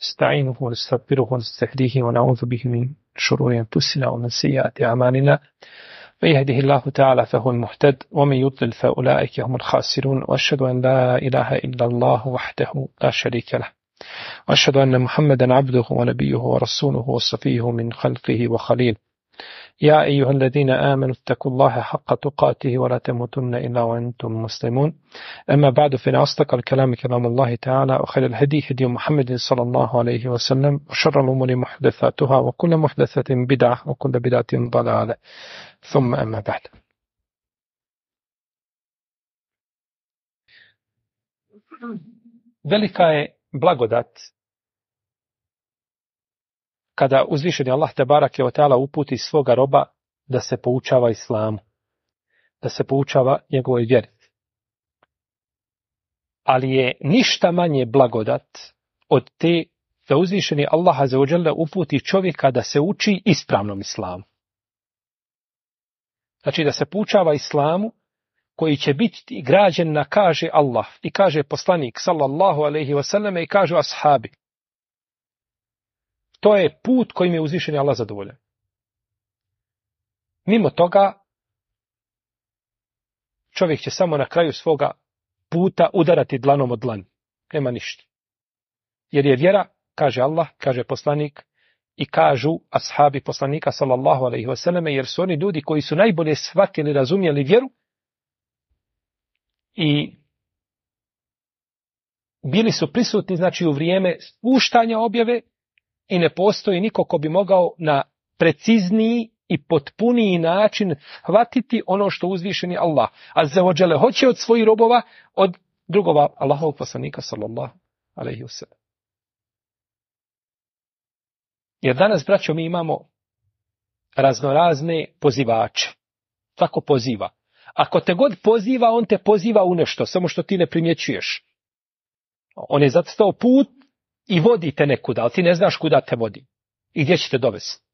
نستعينه ونستغفره ونستهديه ونعوذ به من شرور أنفسنا ومن سيئات أعمالنا من يهده الله تعالى فهو المهتد ومن يضلل فأولئك هم الخاسرون وأشهد أن لا إله إلا الله وحده لا شريك له وأشهد أن محمدا عبده ونبيه ورسوله وصفيه من خلقه وخليله يا أيها الذين آمنوا اتقوا الله حق تقاته ولا تموتن إلا وأنتم مسلمون أما بعد فإن أصدق الكلام كلام الله تعالى وخير الهدي هدي محمد صلى الله عليه وسلم وشر الأمور محدثاتها وكل محدثة بدعة وكل بدعة ضلالة ثم أما بعد. Velika je blagodat kada uzvišeni Allah tebarake ve taala uputi svoga roba da se poučava islamu, da se poučava njegovoj vjeri. Ali je ništa manje blagodat od te da uzvišeni Allah azza wa dželle uputi čovjeka da se uči ispravnom islamu. Znači da se poučava islamu koji će biti građen na kaže Allah i kaže poslanik sallallahu alejhi ve selleme i kažu ashabi. To je put kojim je uzvišeni Allah zadovoljan. Mimo toga, čovjek će samo na kraju svoga puta udarati dlanom od dlan. Nema ništa. Jer je vjera, kaže Allah, kaže poslanik, i kažu ashabi poslanika sallallahu alejhi ve selleme, jer su oni ljudi koji su najbolje shvatili, razumjeli vjeru i bili su prisutni, znači u vrijeme spuštanja objave, i ne postoji niko ko bi mogao na precizniji i potpuniji način shvatiti ono što uzvišeni Allah azza wa dželle hoće od svojih robova, od drugova Allahovog poslanika sallallahu alejhi ve sellem. Jer danas, braćo, mi imamo raznorazne pozivače. Tako poziva. Ako te god poziva, on te poziva u nešto, samo što ti ne primjećuješ. On je zacrtao put i vodi te nekuda, ali ti ne znaš kuda te vodi i gdje će te dovesti.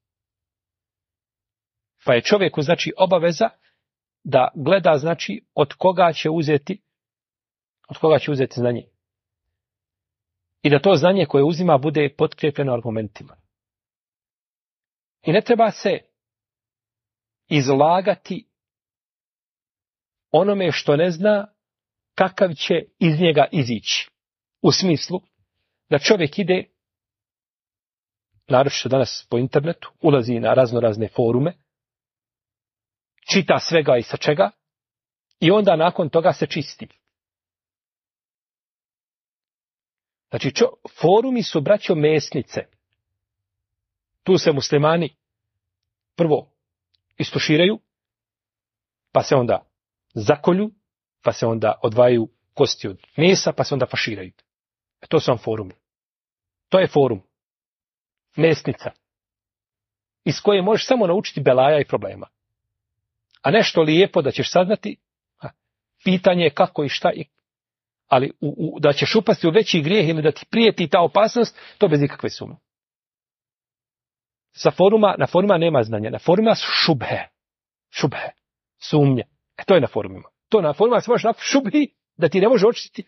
Pa je čovjeku, znači, obaveza da gleda, znači, od koga će uzeti znanje. I da to znanje koje uzima bude potkrijepljeno argumentima. I ne treba se izlagati onome što ne zna kakav će iz njega izići. U smislu da čovjek ide, naročito danas po internetu, ulazi na raznorazne forume, čita svega i sa čega i onda nakon toga se čisti. Znači, forumi su, braćo, mesnice. Tu se muslimani prvo istuširaju, pa se onda zakolju, pa se onda odvajaju kosti od mesa, pa se onda faširaju. To su vam forumi. To je forum. Mesnica. Iz koje možeš samo naučiti belaja i problema. A nešto lijepo da ćeš saznati, pitanje je kako i šta, ali da ćeš upasti u veći grijeh ili da ti prijeti ta opasnost, to bez ikakve sumnje. Na foruma nema znanja. Na foruma su šubhe, sumnje. To je na forumima. To na forumima se može napraviti šubhi da ti ne može očistiti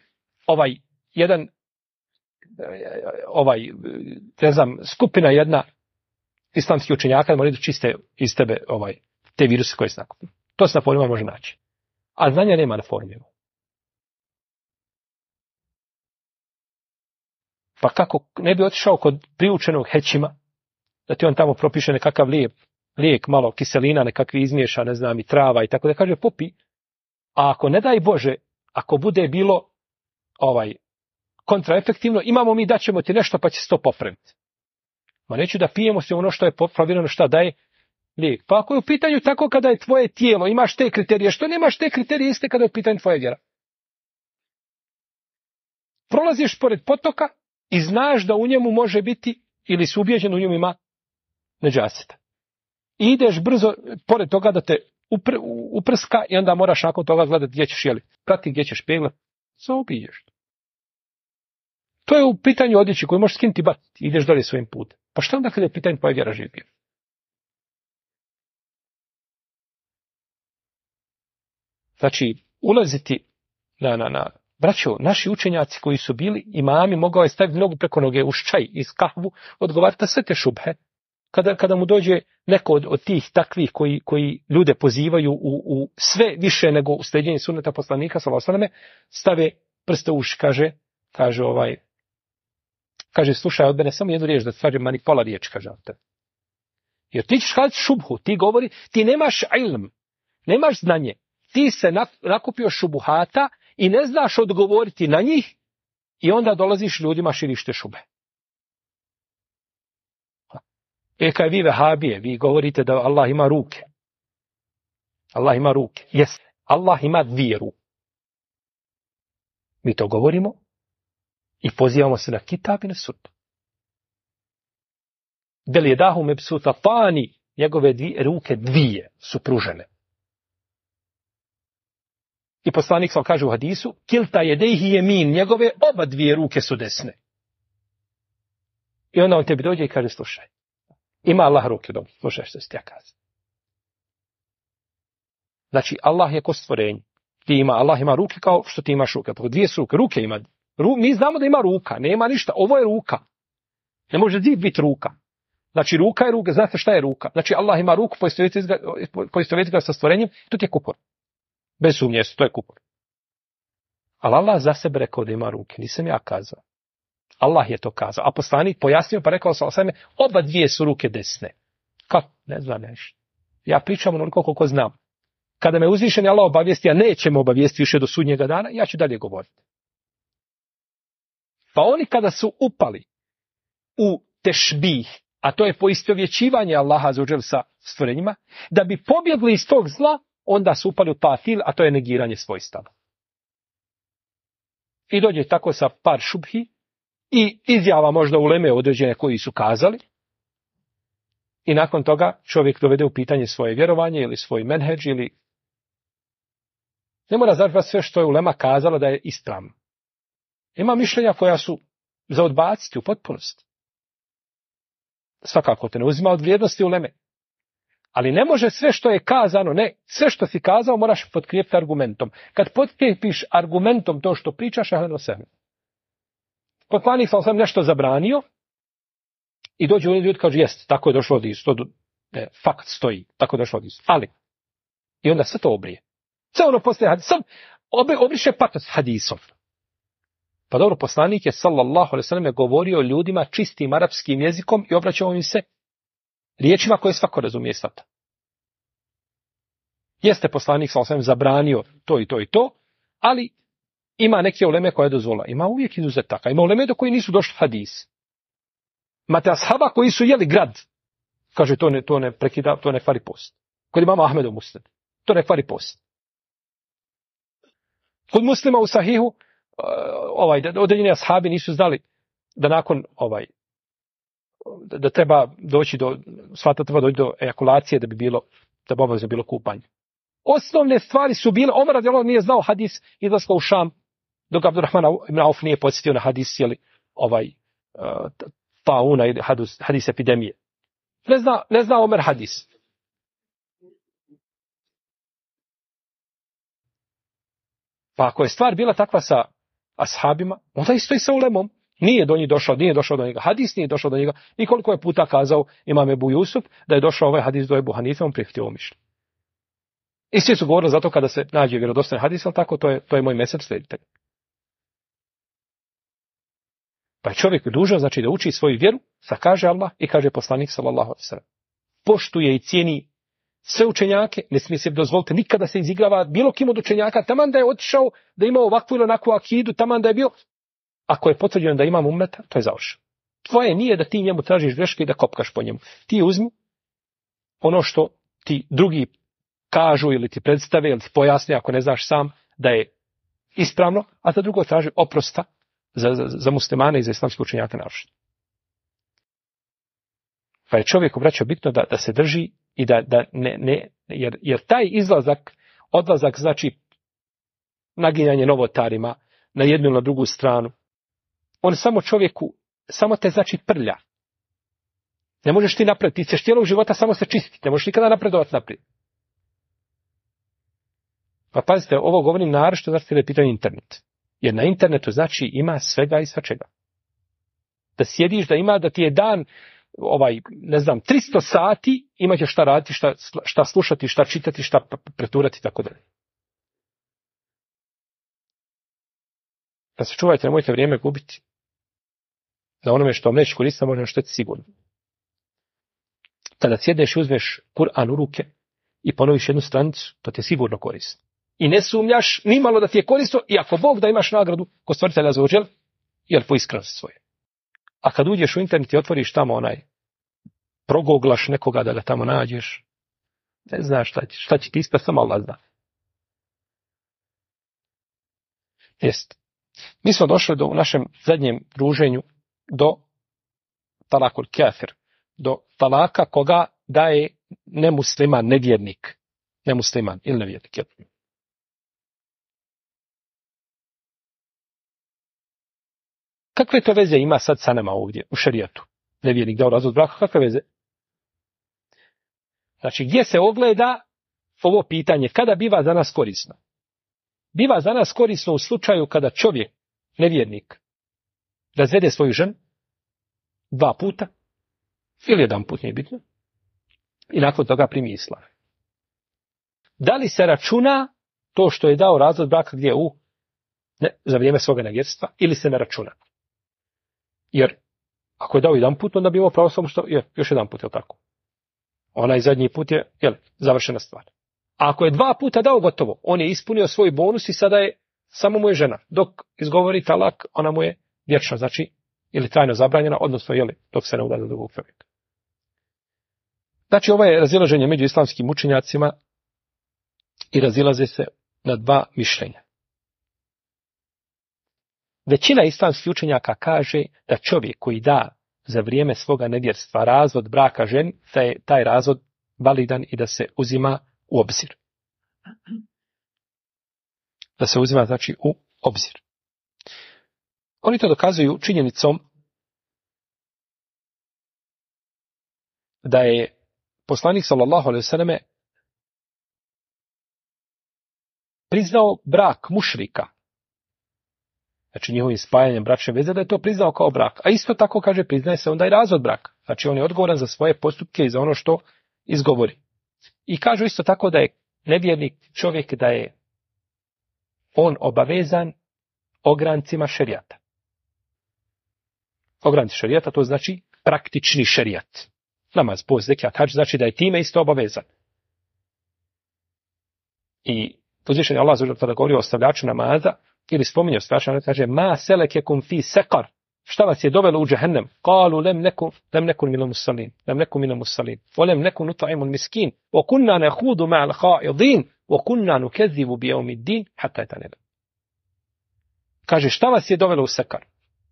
skupina jedna islamskih učenjaka da moraju da čiste iz tebe te viruse koje se nakupi. To se na forumima može naći. A znanja nema na forumima. Pa kako ne bi otišao kod priučenog hećima, da ti on tamo propiše nekakav lijek, malo kiselina, nekakvi izmiješa, ne znam, i trava i tako da kaže popi. A ako ne daj Bože, ako bude bilo kontraefektivno, imamo mi daćemo ti nešto pa će se to popraviti. Ma neću da pijemo se ono što je popravljeno, šta daje lijek. Pa ako je u pitanju tako kada je tvoje tijelo, imaš te kriterije, što nemaš te kriterije iste kada je u pitanju tvoja vjera. Prolaziš pored potoka i znaš da u njemu može biti, ili si ubijeđen u njemu ima nedžaseta. I ideš brzo pored toga da te uprska i onda moraš nakon toga gledati gdje ćeš prati gdje ćeš peglat, zaobiđeš. To je u pitanju odjeći koju možeš skinuti i baciti, ideš dalje svojim putem. Pa šta onda kada je u pitanju tvoja vjera živio? Znači, ulaziti Braćo, naši učenjaci koji su bili imami, mogao je staviti nogu preko noge uz čaj, iz kahvu, odgovarati na sve te šubhe. Kada mu dođe neko od tih takvih koji ljude pozivaju u sve više nego u sljeđenje sunneta poslanika, sallallahu alejhi ve selleme, stave prste u uši, kaže, slušaj od mene samo jednu riječ, da stvari mani pola riječ, kaže od tebe. Jer ti ćeš kazati šubhu, ti govori, ti nemaš ilm, nemaš znanje, ti se nakupio šubuhata i ne znaš odgovoriti na njih i onda dolaziš ljudima širiš te šube. Kaj vi vehabije, vi govorite da Allah ima ruke. Allah ima ruke. Jes, Allah ima dvije ruke. Mi to govorimo i pozivamo se na kitab i na sunnet. Bel je dahu mebsutatani, njegove ruke dvije su pružene. I poslanik sam kaže u hadisu, kilta jedejhi jemin, njegove oba dvije ruke su desne. I onda on tebi dođe i kaže, slušaj, ima Allah ruke dobro, slušaj što ste ja kazali. Znači, Allah je ko stvorenje. Allah ima ruke kao što ti imaš ruke. Dvije su ruke ima. Mi znamo da ima ruka, nema ništa. Ovo je ruka. Ne može biti ruka. Znači, ruka je ruka. Znate šta je ruka? Znači, Allah ima ruku, poistovjeti ga sa stvorenjem, to ti je kupor. Bez sumnje, to je kupor. Ali Allah za sebe rekao da ima ruke. Nisam ja kazao. Allah je to kazao. A poslanik pojasnio pa rekao sa osame, oba dvije su ruke desne. Kako? Ne znam nešto. Ja pričam onoliko koliko znam. Kada me uzvišeni Allah obavijesti, a nećemo obavijesti više do sudnjega dana, ja ću dalje govoriti. Pa oni kada su upali u tešbih, a to je poistovjećivanje Allaha azza sa stvorenjima, da bi pobjegli iz tog zla, onda su upali u tatil, a to je negiranje svojstava. I dođe tako sa par šubhi i izjava možda uleme određene koji su kazali, i nakon toga čovjek dovede u pitanje svoje vjerovanje ili svoj menheđ ili ne mora završati sve što je ulema kazala da je ispravno. Ima mišljenja koja su za odbaciti u potpunosti. Svakako te ne uzima od vrijednosti uleme. Ali ne može sve što je kazano, ne, sve što si kazao moraš potkrijepiti argumentom. Kad potkrijepiš argumentom to što pričaš, ahlen osehlen. Poslanik sam nešto zabranio i dođe u ljudi kaže, jest, tako je došlo od Isu, fakt stoji, tako je došlo od Isu. Ali, i onda sve to obrije. Sve ono poslije hadisom, obriše patos hadisom. Pa dobro, poslanik je sallallahu alejhi ve sellem govorio ljudima čistim arapskim jezikom i obraćao im se riječima koje svako razumije svata. Jeste poslanik sallallahu alejhi ve sellem zabranio to i to i to, ali ima neke uleme koje je dozvolila. Ima uvijek izuzetaka. Ima uleme do koji nisu došli hadis. Imate ashaba koji su jeli grad. Kaže, to ne prekida, to ne kvari post. Kod imama Ahmedov musned. To ne kvari post. Kod Muslima u sahihu, određeni ashabi nisu znali da nakon da treba doći treba doći do ejakulacije da bi obavezno bilo kupanje. Osnovne stvari su bile, Omer radijallahu nije znao hadis izlaska u Šam, dok Abdurrahman ibn Auf nije podsjetio na hadis, tauna ili hadis epidemije. Ne zna Omer hadis. Pa ako je stvar bila takva sa ashabima, onda isto i sa ulemom. Nije došao do njega. Hadis nije došao do njega. I koliko je puta kazao imam Ebu Jusuf da je došao ovaj hadis do Ebu Hanife, on prihvatio ovo mišljenje. I svi su govorili zato kada se nađe vjerodostojan hadis, ali tako, to je moj mesec, sledite. Pa je čovjek dužan, znači da uči svoju vjeru, sa kaže Allah i kaže poslanik sallallahu alejhi ve sellem. Poštuje i cijeni sve učenjake, ne smije se dozvoliti nikada se izigrava bilo kim od učenjaka, taman da je otišao, da ima ovakvu ili onakvu akidu, taman da je bio, ako je potvrđeno da imam ummeta, to je završeno. Tvoje nije da ti njemu tražiš greške i da kopkaš po njemu. Ti uzmi ono što ti drugi kažu ili ti predstave ili ti pojasne ako ne znaš sam da je ispravno, a za drugo traži oprosta za muslimane i za islamske učenjake naročito. Pa je čovjeku, braćo, bitno da se drži i da ne jer taj odlazak znači naginjanje novotarima na jednu ili na drugu stranu. On samo te znači prlja. Ne možeš ti napred, ti ćeš cijelog života samo se čistiti, ne možeš nikada napredovati naprijed. Pa pazite, ovo govorim naročito, znači da je pitanje internet. Jer na internetu znači ima svega i svačega. Da sjediš, da ti je dan 300 sati, imaš šta raditi, šta slušati, šta čitati, šta preturati i tako dalje. Da se čuvajte, nemojte vrijeme gubiti. Na onome što vam neće koristiti, možda što je sigurno. Kada sjedneš i uzmeš Kur'an u ruke i ponoviš jednu stranicu, to te sigurno koristi. I ne sumnjaš ni malo da ti je korisno, i ako Bog da imaš nagradu kod stvoritelja azza jer po iskrenosti svoje. A kad uđeš u internet i otvoriš tamo progoglaš nekoga da ga tamo nađeš, ne znaš šta će ti ispast, samo Allah zna. Jest. Mi smo došli u našem zadnjem druženju do talakul kafir, do talaka koga daje nemusliman, nevjernik. Nemusliman ili nevjernik. Kakve to veze ima sad sa nama ovdje u šerijatu? Nevjernik dao razvod braka, kakve veze? Znači, gdje se ogleda ovo pitanje, kada biva za nas korisno? Biva za nas korisno u slučaju kada čovjek, nevjernik, razvede svoju ženu 2 puta, ili 1 put, nije bitno, i nakon toga primi islam. Da li se računa to što je dao razvod braka gdje za vrijeme svoga nevjerstva, ili se ne računa? Jer ako je dao 1 put, onda bi imao pravo samo što još 1 put, je li tako? Onaj zadnji put je završena stvar. A ako je 2 puta dao, gotovo, on je ispunio svoj bonus i sada je samo mu je žena. Dok izgovori talak, ona mu je vječna, znači, ili trajno zabranjena, odnosno, dok se ne uda za drugog čovjeka. Znači, ovo je razilaženje među islamskim učenjacima i razilaze se na 2 mišljenja. Većina islamskih učenjaka kaže da čovjek koji da za vrijeme svoga nevjerstva razvod braka ženi, da je taj razvod validan i da se uzima u obzir. Da se uzima, znači, u obzir. Oni to dokazuju činjenicom da je poslanik sallallahu alejhi ve selleme priznao brak mušrika. Znači njihovim spajanjem bračne veze, da je to priznao kao brak. A isto tako, kaže, priznaje se onda i razvod braka. Znači on je odgovoran za svoje postupke i za ono što izgovori. I kažu isto tako da je nevjernik čovjek, da je on obavezan ograncima šerijata. Ogranci šerijata, to znači praktični šerijat. Namaz, post, zekijat, hadž, znači da je time isto obavezan. I uzvišen je Allah kada govori o ostavljaču namaza, ili spominje ostavljaču namaza, kaže ma selekekum fi sekar, šta vas je dovelo u džehennem? Kalu lem nekun minal musallin, o lem nekun nut'imul miskin, o kunna nehudu ma'al ha'idin, o kunna nukezivu bi jevmiddin, hatta etanela. Kaže, šta vas je dovelo u sekar?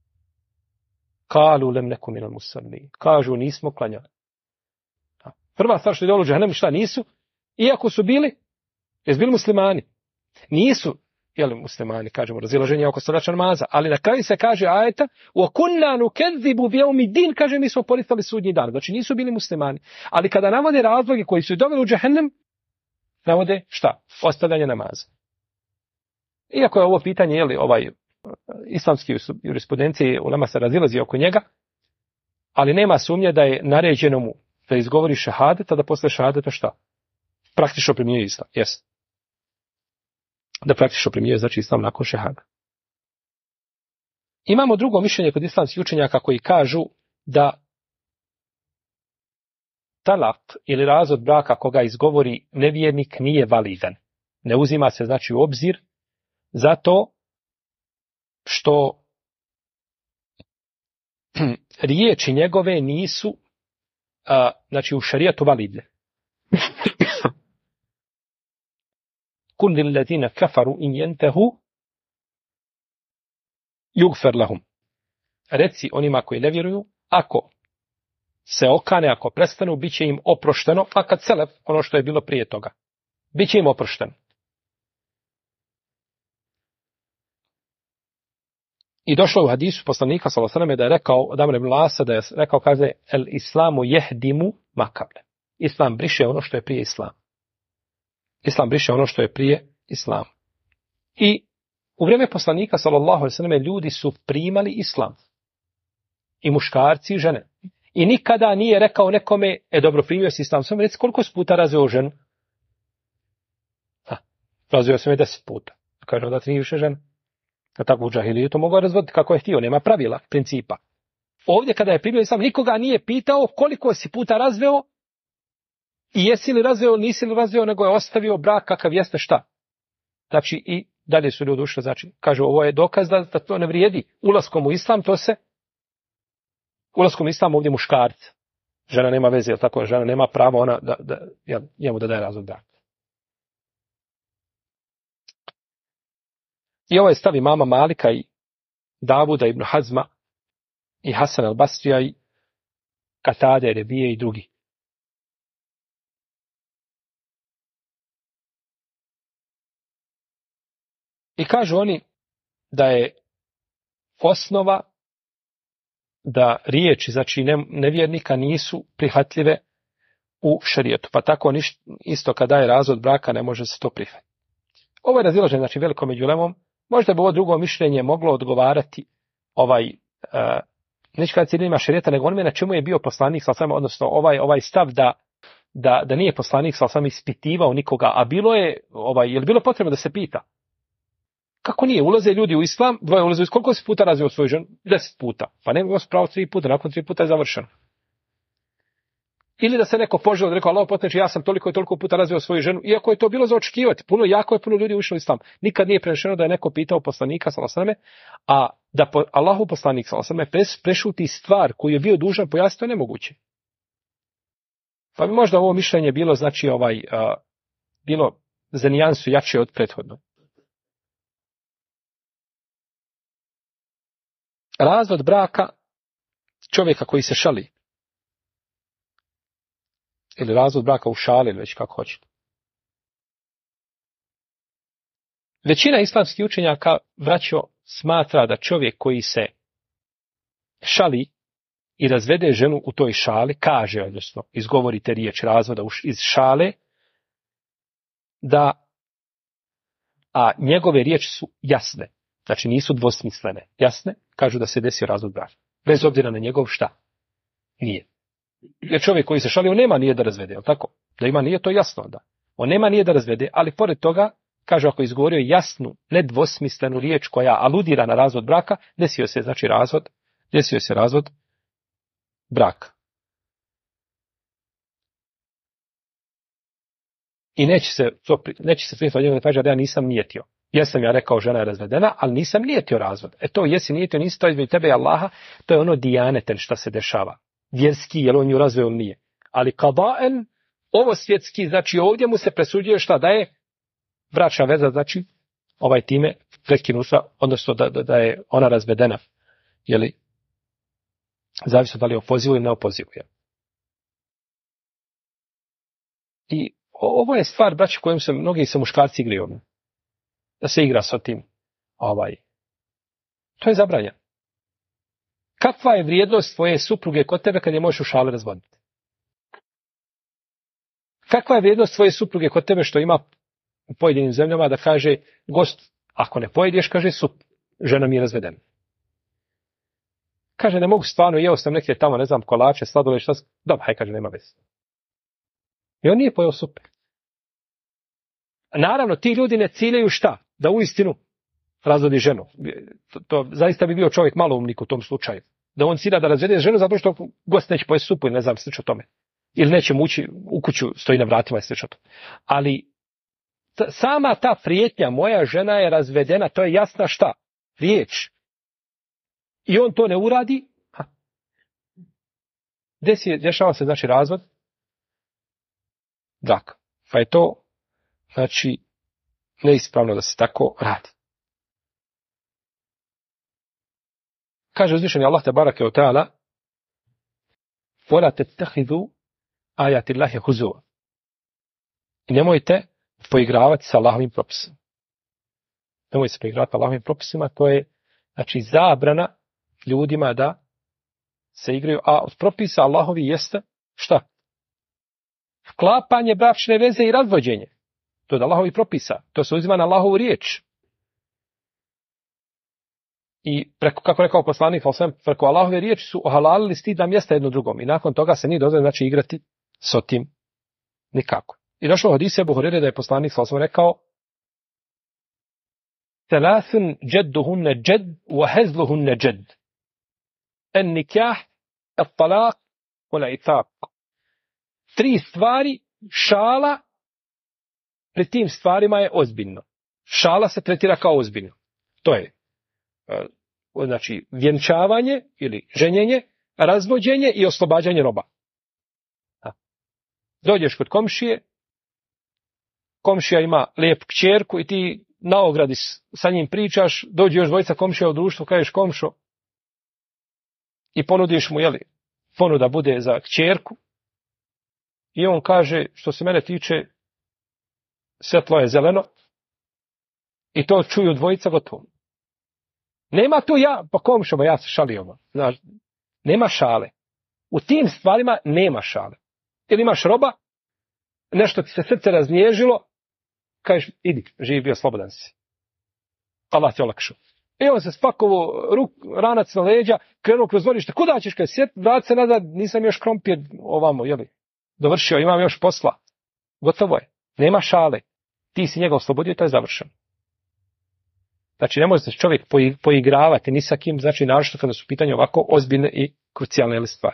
Kalu lem nekun minal musallin. Kažu, nismo klanjali. Prva stvar što je dovelo u džehennem, šta nisu? Iako su bili, jesu bili muslimani. Nisu, muslimani, kažemo, razilaženje oko ostavljača namaza, ali na kraju se kaže ajeta, wa kunna nukezibu bi jevmiddin, kaže, mi smo poricali sudnji dan. Znači nisu bili muslimani. Ali kada navode razloge koji su doveli u džehennem, navode šta? Ostavljanje namaza. Iako je ovo pitanje, islamski jurisprudencije, ulema se razilazi oko njega, ali nema sumnje da je naređeno mu da izgovori šehadet, a da posle šehadeta šta? Praktično primjenjuje islam. Yes. Da praktično primjenjuje, znači, islam nakon šehada. Imamo drugo mišljenje kod islamskih učenjaka koji kažu da talak ili razvod braka koga izgovori nevjernik nije validan. Ne uzima se, znači, u obzir zato što riječi njegove nisu znači u šarijatu validne. Kun lillazina kafaru in yantahu yughfar lahum. Reci onima koji ne vjeruju, ako se okane, ako prestanu, bit će im oprošteno, a kad selef, ono što je bilo prije toga, bit će im oprošteno. I došlo u hadisu poslanika sallallahu alejhi ve selleme da je rekao od Amra ibn Asa, da je rekao, kaže, el islamu jehdimu makable. Islam briše ono što je prije islam. Islam briše ono što je prije islam. I U vrijeme poslanika, sallallahu alejhi ve selleme, ljudi su primali islam. I muškarci i žene. I nikada nije rekao nekome, dobro, primio si islam. Samo reci koliko si puta razveo ženu? Razveo sam je 10 puta. Kaže, onda ti nije više žena. A tako u džahiliju to mogao razvoditi kako je htio. Nema pravila, principa. Ovdje kada je primio islam, nikoga nije pitao koliko si puta razveo i jesi li razveo, nisi li razveo, nego je ostavio brak kakav jeste šta. Znači i dalje su ljudi ušli, znači, kaže, ovo je dokaz da to ne vrijedi. Ulaskom u islam, ulaskom u islam ovdje muškarca. Žena nema veze, tako, žena nema pravo ona njemu da daje razvod braka. I ovo je stav imama Malika i Davuda ibn Hazma i Hasan al-Basrija i Katade, Rebije i drugi. I kažu oni da je osnova da riječi, znači nevjernika, nisu prihvatljive u šerijetu. Pa tako isto kada je razvod braka ne može se to prihvatiti. Ovo je razilaženje, znači, veliko među ulemom. Možda bi ovo drugo mišljenje moglo odgovarati neće kada ciljima šerijata, nego onome na čemu je bio poslanik sallallahu, odnosno ovaj stav da nije poslanik sallallahu ispitivao nikoga, a bilo je je li bilo potrebno da se pita? Kako nije? Ulaze ljudi u islam, dvoje ulaze u islam, koliko si puta razveo svoju ženu? 10 puta. Pa nema pravo 3 puta, nakon 3 puta je završeno. Ili da se neko poželio, rekao, Allah potreći, ja sam toliko i toliko puta razveo svoju ženu, iako je to bilo za očekivati. Jako je puno ljudi ušlo u islam. Nikad nije prenešeno da je neko pitao poslanika sallallahu alejhi ve selleme, a da Allahu poslanik sallallahu alejhi ve selleme prešuti stvar koju je bio dužan pojasniti, to je nemoguće. Pa bi možda ovo mišljenje bilo, znači, bilo za nijansu jače od prethodnog. Razvod braka čovjeka koji se šali. Ili razvod braka u šali, ili već kako hoćete. Većina islamskih učenjaka, braćo, smatra da čovjek koji se šali i razvede ženu u toj šali, kaže, odnosno izgovorite riječ razvoda iz šale, a njegove riječi su jasne. Znači nisu dvosmislene. Jasne, kažu da se desio razvod braka. Bez obzira na njegov šta? Nije. Jer čovjek koji se šali, on nema nije da razvede, je tako? Da ima nije, to je jasno da. On nema nije da razvede, ali pored toga, kaže, ako je izgovorio jasnu, nedvosmislenu riječ koja aludira na razvod braka, desio se razvod braka. I neće se prihvatiti od njega da kaže da ja nisam nijetio. Jesam ja rekao žena je razvedena, ali nisam nijetio razvod. To jesi nijetio, nisi to između tebe i Allaha, to je ono dijaneten šta se dešava. Vjerski, jel on ju razveo ili nije. Ali kadaen, ovo svjetski, znači ovdje mu se presuđuje šta da je bračna veza, znači time prekinuta, odnosno da je ona razvedena. Jeli, zavisno da li je opozivu ili ne opozivu. I ovo je stvar, braći, kojom mnogi se muškarci igraju. Da se igra sa tim. To je zabranjeno. Kakva je vrijednost tvoje supruge kod tebe kad je možeš u šali razvoditi? Kakva je vrijednost tvoje supruge kod tebe što ima u pojedinim zemljama da kaže gost, ako ne pojedeš, kaže žena mi je razvedena. Kaže, ne mogu stvarno, jeo sam neke tamo, ne znam, kolače, sladoled, šta. Dobro, haj, kaže, nema veze. I on nije pojeo supe. Naravno, ti ljudi ne ciljaju šta? Da uistinu razvodi ženu. To zaista bi bio čovjek maloumnik u tom slučaju. Da on cilja da razvede ženu zato što gost neće pojesti supu ili ne znam, slično tome. Ili neće mu ući u kuću, stoji na vratima i slično tome. Ali sama ta prijetnja, moja žena je razvedena, to je jasna šta? Riječ. I on to ne uradi. Dešava se, znači, razvod braka. Pa je to, znači, neispravno da se tako radi. Kaže uzvišeni Allah tebareke ve taala: "Wala tattakhidhu ayati Allahi huzwa." I nemojte poigravati sa Allahovim propisima. Nemojte se poigravati sa Allahovim propisima, to je, znači, zabrana ljudima da se igraju, a od propisa Allahovi jeste šta? Sklapanje bračne veze i razvođenje. To je od Allahovi propisa. To se uzima na Allahovu riječ. i preko, kako rekao poslanik, preko Allahove riječi su ohalalili stidna mjesta jedno drugom i nakon toga se nije dozvoljeno znači igrati s tim nikako. I došlo od Ebu Hurere da je poslanik rekao Thalathun jadduhunna jadd wa hazluhunna jadd. En nikah, et talaq, wal itaq. 3 stvari, šala pred tim stvarima je ozbiljno. Šala se tretira kao ozbiljno. To je znači vjenčavanje ili ženjenje, razvođenje i oslobađanje roba. Dođeš kod komšije, komšija ima lijepu kćerku i ti na ogradi sa njim pričaš, dođe još dvojica komšija u društvu, kažeš komšo i ponudiš mu, ponuda bude za kćerku i on kaže, što se mene tiče, svjetlo je zeleno i to čuju dvojica gotovo. Nema tu pa komšo, ja se šalio. Znaš, nema šale. U tim stvarima nema šale. Ili imaš roba, nešto ti se srce raznježilo, kažeš, idi, živi bio, slobodan si. Allah te olakšao. I on se spakovo ranac na leđa, krenuo kroz dvorište, kuda ćeš, vrati se nazad, nisam još krompir ovamo, dovršio, imam još posla. Gotovo je, nema šale. Ti si njega oslobodio, to je završeno. Znači, ne može se čovjek poigravati ni sa kim, znači, naročito kada su pitanje ovako ozbiljne i krucijalne stvari.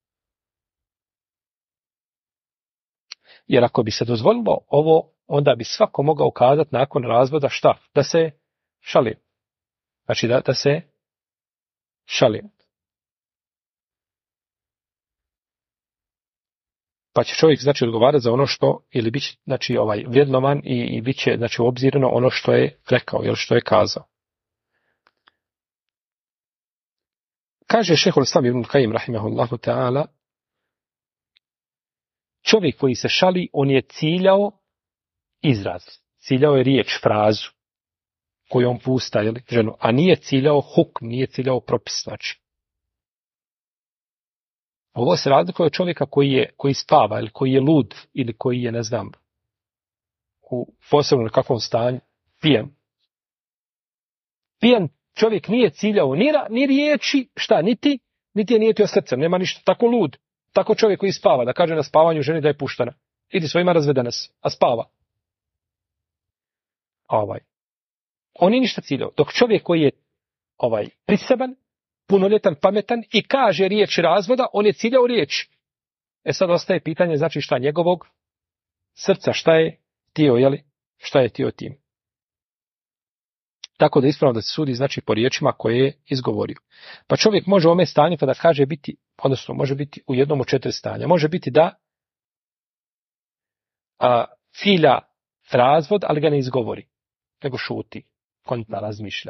Jer ako bi se dozvolilo ovo, onda bi svako mogao ukazati nakon razvoda šta? Da se šalio. Znači da se šalio. Pa će čovjek znači odgovarati za ono što, ili bit će znači, vrednovan i bit će znači, obzirno ono što je rekao ili što je kazao. Kaže šejhul Islam ibn Kajim rahimahullahu ta'ala, čovjek koji se šali, on je ciljao izraz. Ciljao je riječ, frazu koju on pusta, ženu, a nije ciljao hukm, nije ciljao propis. Znači. Ovo se razlikuje od čovjeka koji spava, ili koji je lud, ili koji je, ne znam, u posebno na kakvom stanju, pijan. Pijan čovjek nije ciljao ni riječi, šta, niti je nijetio srcem, nema ništa, tako lud. Tako čovjek koji spava, da kaže na spavanju ženi da je puštena. Idi svojima razvedena se, a spava. On nije ništa ciljao. Dok čovjek koji je priseban, punoljetan, pametan i kaže riječ razvoda, on je ciljao riječ. Sad ostaje pitanje, znači šta njegovog srca, šta je htio tim. Tako da ispravno da se sudi, znači po riječima koje je izgovorio. Pa čovjek može u ome stanju kada kaže biti, odnosno može biti u jednom od 4 stanja. Može biti da cilja razvod, ali ga ne izgovori, nego šuti, kontna razmišlja.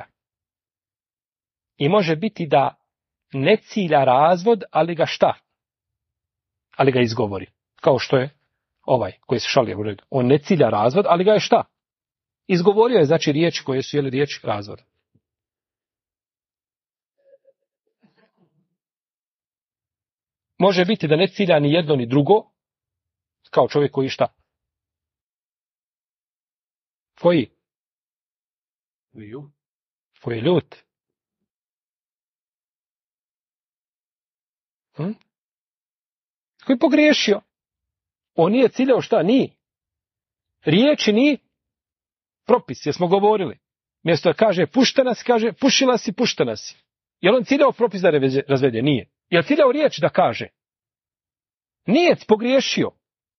I može biti da ne cilja razvod, ali ga šta? Ali ga izgovori. Kao što je koji se šalio u redu. On ne cilja razvod, ali ga je šta? Izgovorio je, znači, riječi koje su riječ razvoda. Može biti da ne cilja ni jedno ni drugo, kao čovjek koji šta? Koji je ljut. Koji je pogriješio. On nije ciljao šta? Ni riječi, ni propis, jer smo govorili. Mjesto da kaže puštena si, kaže pušila si, puštena si. Je li on ciljao propis da razvede? Nije. Je li ciljao riječ da kaže? Nije, pogriješio.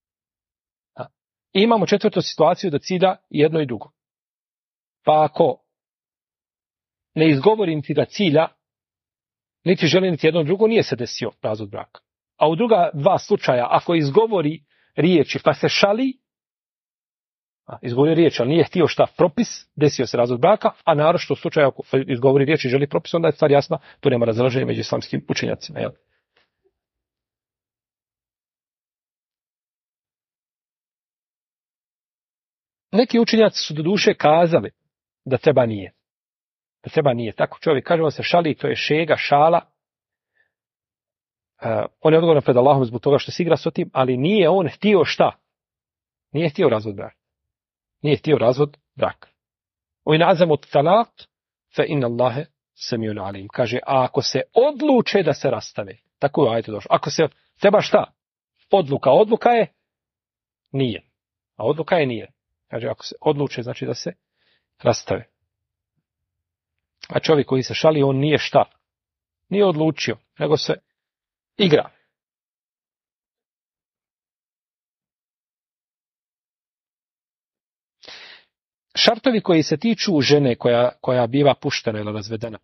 I imamo 4. situaciju da cilja jedno i drugo. Pa ako ne izgovori niti da cilja, niti želi niti jedno drugo, nije se desio razvod braka. A u druga 2 slučaja, ako izgovori riječi pa se šali, izgovori riječ, ali nije htio šta propis, desio se razvod braka, a naročito u slučaju ako izgovori riječ i želi propis, onda je stvar jasna, tu nema razilaženja među islamskim učenjacima. Jel? Neki učenjaci su do duše kazali da treba nije. Da treba nije. Tako čovjek kaže, on se šali, to je šega, šala. On je odgovoran pred Allahom zbog toga što se igra s tim, ali nije on htio šta? Nije htio razvod braka. Nije htio razvod braka. O in azamu talaq fa inna Allahe semiun alim. Kaže, a ako se odluče da se rastave, tako je ajte došlo. Ako se treba šta? Odluka je nije. A odluka je nije. Kaže, ako se odluče, znači da se rastave. A čovjek koji se šali, on nije šta? Nije odlučio, nego se igra. Šartovi koji se tiču žene koja biva puštena ili razvedena.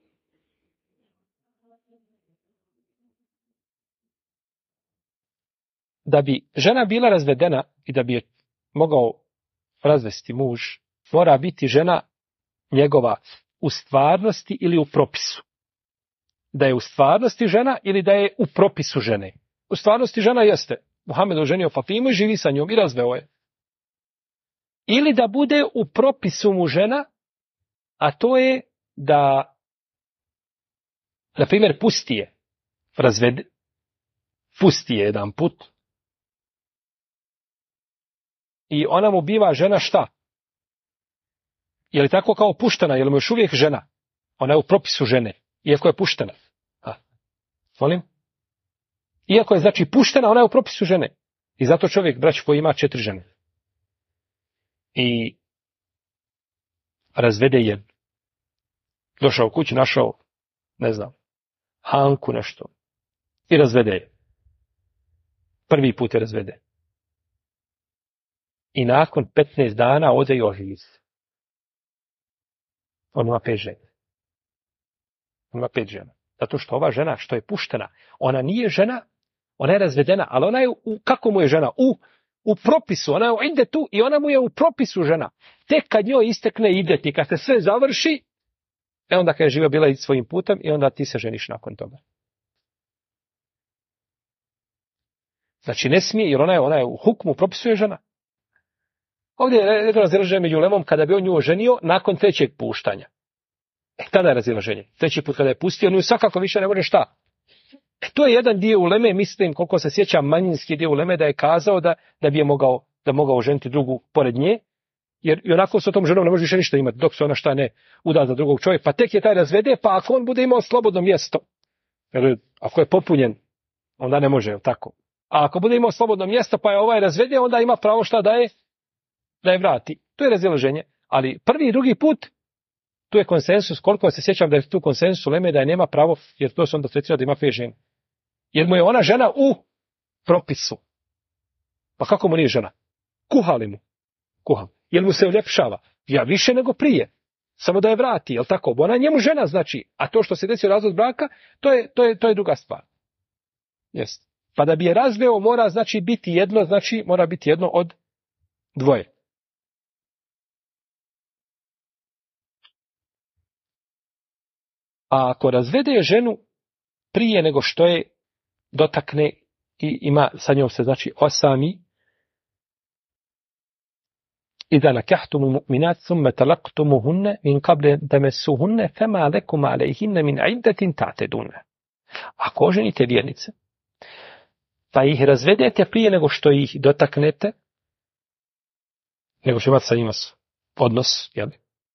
Da bi žena bila razvedena i da bi je mogao razvesti muž, mora biti žena njegova u stvarnosti ili u propisu. Da je u stvarnosti žena ili da je u propisu žene. U stvarnosti žena jeste. Muhammed oženio Fatimu i živi sa njom i razveo je. Ili da bude u propisu mu žena, a to je da, na primjer, pusti je, razvede, pusti je jedan put i ona mu biva žena šta? Je li tako kao puštena? Je li mu još uvijek žena? Ona je u propisu žene, iako je puštena. Molim? Iako je znači puštena, ona je u propisu žene. I zato čovjek, brać, koji ima 4 žene. I razvede je. Došao u kući, našao, ne znam, Hanku nešto. I razvede je. Prvi put je razvede. I nakon 15 dana ode i oživi se. On ima 5 žena. On ima 5 žena. Zato što ova žena što je puštena, ona nije žena, ona je razvedena, ali ona je kako mu je žena? U propisu, ona je u idetu i ona mu je u propisu žena. Tek kad njoj istekne idet i kad se sve završi, onda kad je živa bila i svojim putem i onda ti se ženiš nakon toga. Znači ne smije, jer ona je u hukmu, propisuje žena. Ovdje je razilaženje među ulemom kada bi on nju oženio nakon 3. puštanja. Tada je razilaženje. 3. put kada je pustio, nju svakako više ne može šta. To je jedan dio uleme, mislim, koliko se sjećam, manjinski dio uleme, da je kazao da bi je mogao oženiti drugu pored nje, jer i onako s tom ženom ne može više ništa imati, dok se ona šta ne uda za drugog čovjeka, pa tek je taj razvede, pa ako on bude imao slobodno mjesto, jer ako je popunjen, onda ne može, tako. A ako bude imao slobodno mjesto, pa je ovaj razvede, onda ima pravo šta da je vrati. To je razilaženje. Ali prvi i drugi put, tu je konsensus, koliko se sjećam da je tu konsensus uleme da je nema pravo, jer to se onda tretira da ima 5 žena. Jer mu je ona žena u propisu. Pa kako mu nije žena? Kuhali mu. Kuhali. Jer mu se uljepšava? Ja više nego prije. Samo da je vrati, jel tako? Ona je njemu žena, znači. A to što se desio razvod braka, to je druga stvar. Jest. Pa da bi je razveo, mora biti jedno od dvoje. A ako razvede ženu prije nego što je dotakne i ima sa njom se znači osami, إذا نكحتم المؤمنات ثم طلقتموهن من قبل أن تمسوهن فما لكم عليهن من عدة تعتدون. Ako oženite vjernice, pa ih razvedete prije nego što ih dotaknete, nego što imate sa njima odnos, jel?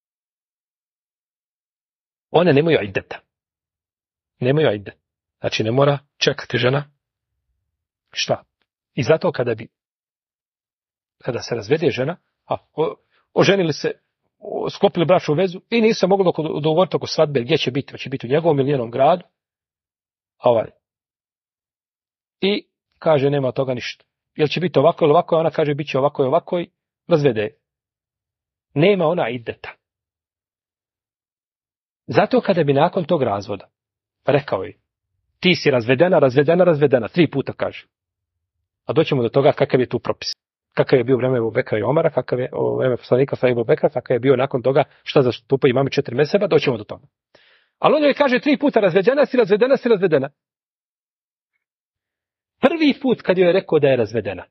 One nemaju iddeta. Nemaju iddet. Znači ne mora čekati žena. Šta? I zato kada se razvede žena, oženili se, sklopili bračnu vezu i nisu se mogli dogovoriti oko svadbe gdje će biti. Hoće biti u njegovom ili njenom gradu. I kaže nema toga ništa. Jel će biti ovako ili ovako, ona kaže bit će ovako i ovako i razvede je. Nema ona iddeta. Zato kada bi nakon tog razvoda rekao je, ti si razvedena, 3 puta kaže. A doćemo do toga kakav je tu propis. Kakav je bio vreme Ebu Bekra i Omara, kakav je vreme poslanika sa Ebu Bekra, kakav je bio nakon toga, šta zastupaju imami 4 mezheba, doćemo do toga. Ali on joj kaže 3 puta razvedena. Prvi put kad joj je rekao da je razvedena,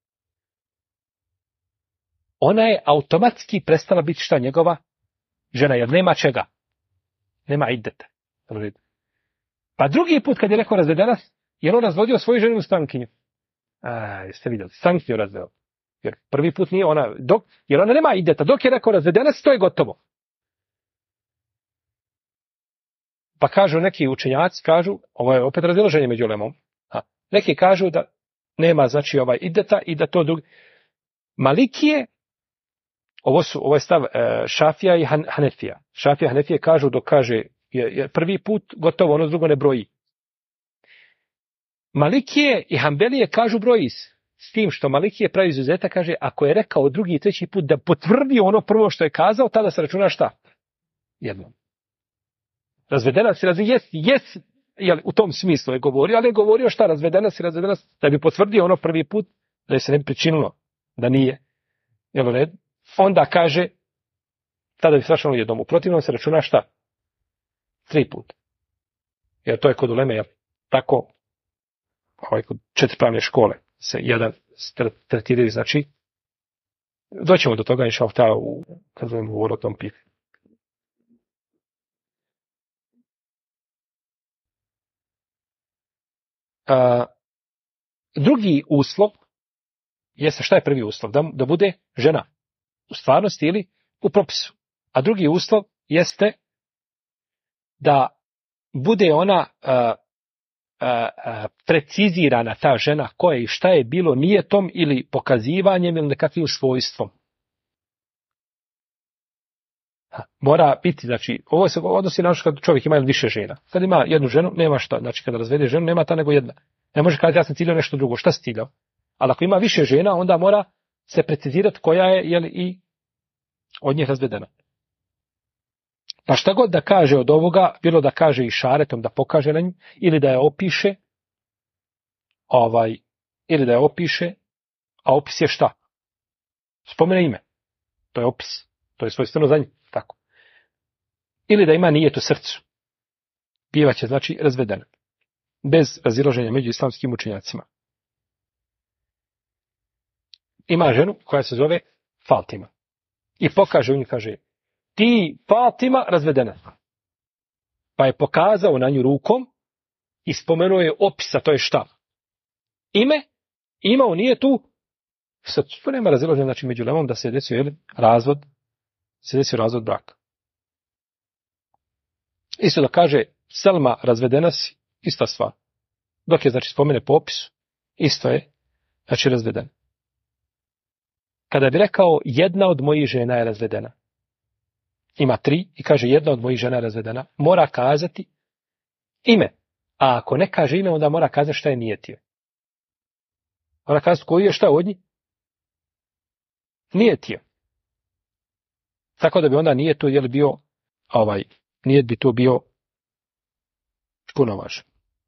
ona je automatski prestala biti šta njegova žena, jer nema čega. Nema iddeta. Pa drugi put kad je rekao razvedena, jer on razvodio svoju ženu strankinju. Jeste vidjeli, strankinju razveo. Jer prvi put nije ona, jer ona nema iddeta. Dok je rekao razvedena, to je gotovo. Pa kažu neki učenjaci, kažu, ovo je opet razilaženje među ulemom. Neki kažu da nema znači ideta i da to drugi. Malikije, ovo je stav Šafija i Hanefija. Šafija i Hanefije kažu dok kaže je prvi put gotovo, ono drugo ne broji. Malikije i Hanbelije kažu broji se. S tim što Malikije pravi izuzetak, kaže ako je rekao drugi i treći put da potvrdi ono prvo što je kazao, tada se računa šta? Jednom. Razvedena si, jel, u tom smislu je govorio, ali je govorio šta, razvedena si, da bi potvrdio ono prvi put, da je se ne bi pričinilo, da nije. Jel u redu? Onda kaže, tada bi se računalo jednom. U protivnom se računa šta? 3 puta. Jer to je kod uleme, jel, tako, kod 4 pravne škole se jedan tretiraju, znači, doćemo do toga, inša Allah, kad budemo govoriti o tom pitanju. Drugi uslov jeste, šta je prvi uslov? Da bude žena u stvarnosti ili u propisu. A drugi uslov jeste da bude ona precizirana ta žena koja i šta je bilo nijetom ili pokazivanjem ili nekakvim svojstvom. Mora biti, znači, ovo se odnosi na kad čovjek ima više žena. Kad ima jednu ženu, nema šta. Znači, kada razvede ženu, nema ta nego jedna. Ne može kazati ja sam ciljao nešto drugo. Šta si ciljao? Ali ako ima više žena, onda mora se precizirati koja je, jel, i od njih razvedena. Pa šta god da kaže od ovoga, bilo da kaže i šaretom, da pokaže na nju, ili da je opiše, a opis je šta? Spomene ime. To je opis. To je svojstveno za nju. Tako. Ili da ima nijet u srcu. Bivaće, znači, razvedena. Bez razilaženja među islamskim učenjacima. Ima ženu koja se zove Fatima. I pokaže u nju, kaže, ti Fatima razvedena. Pa je pokazao na nju rukom i spomenuo je opisa, to je šta? Ime, imao nije tu, sad to nema razilaženja, znači među lemom da se desio razvod, braka. Isto da kaže Selma razvedena si, ista stvar. Dok je, znači, spomene po opisu, isto je, znači, razvedena. Kada bi rekao jedna od mojih žena je razvedena, ima 3 i kaže jedna od mojih žena je razvedena, mora kazati ime. A ako ne kaže ime, onda mora kazati šta je nijetio. Mora kazati koji je šta od njih? Nijetio. Tako da bi onda nijet to bio nijet bi to bio puno važan.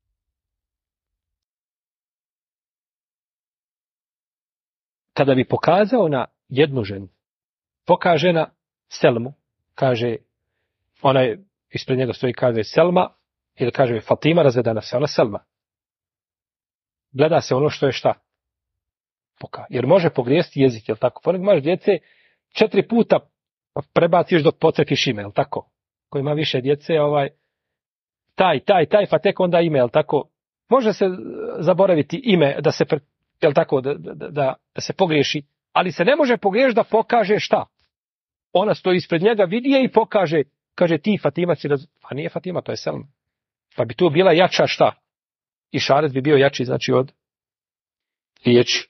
Kada bi pokazao na jednu ženu, pokaže na Selmu, kaže, ona je ispred njega stoji, kaže Selma, ili kaže Fatima razvedena se, ona Selma. Gleda se ono što je šta? Jer može pogrijesti jezik, jel tako? Ponekad imaš djece 4 puta prebaciš dok pocrpiš ime, jel tako? Ko ima više djece, taj, pa tek onda ime, jel tako? Može se zaboraviti ime, da se, jel tako, da se pogriješi, ali se ne može pogriješiti da pokaže šta? Ona stoji ispred njega, vidi je i pokaže, kaže ti Fatima si a nije Fatima, to je Selma. Pa bi tu bila jača šta? I šaret bi bio jači, znači, od riječi.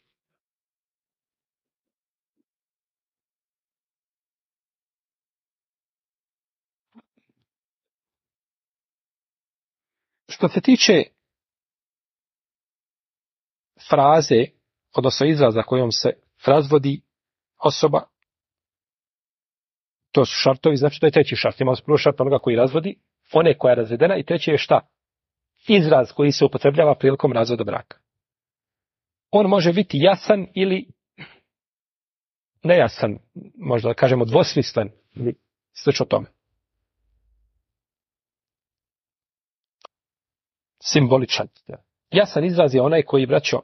Što se tiče fraze, odnosno izraza kojom se razvodi osoba, to su šartovi, znači to je treći šart. Imamo prvo šart onoga koji razvodi, one koja je razvedena, i treći je šta? Izraz koji se upotrebljava prilikom razvoda braka. On može biti jasan ili nejasan, možda da kažemo dvosmislen, ili slično tome. Simboličan. Jasan izraz je onaj koji, braćo,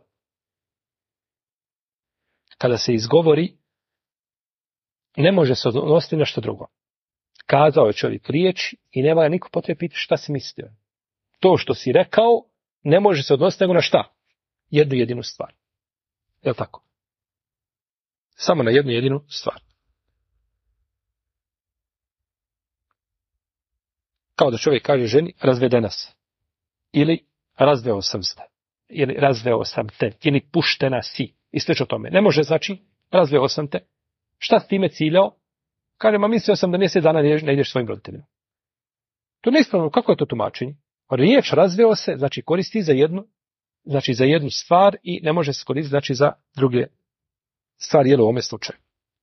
kada se izgovori, ne može se odnositi na što drugo. Kazao je čovjek riječ i nema niko potrebe pitati šta si mislio. To što si rekao ne može se odnositi nego na šta? Jednu jedinu stvar. Je li tako? Samo na jednu jedinu stvar. Kao da čovjek kaže ženi, razvedena se. Ili razveo sam se. Ili razveo sam te. Ili puštena si. I slično tome. Ne može znači, razveo sam te. Šta s time ciljao? Kaže, ma mislio sam da mjesec dana ne ideš svojim roditeljima. To je neispravno. Kako je to tumačenje? Riječ razveo se, znači koristi za jednu stvar i ne može se koristiti znači za druge stvari, jel u ovome slučaju.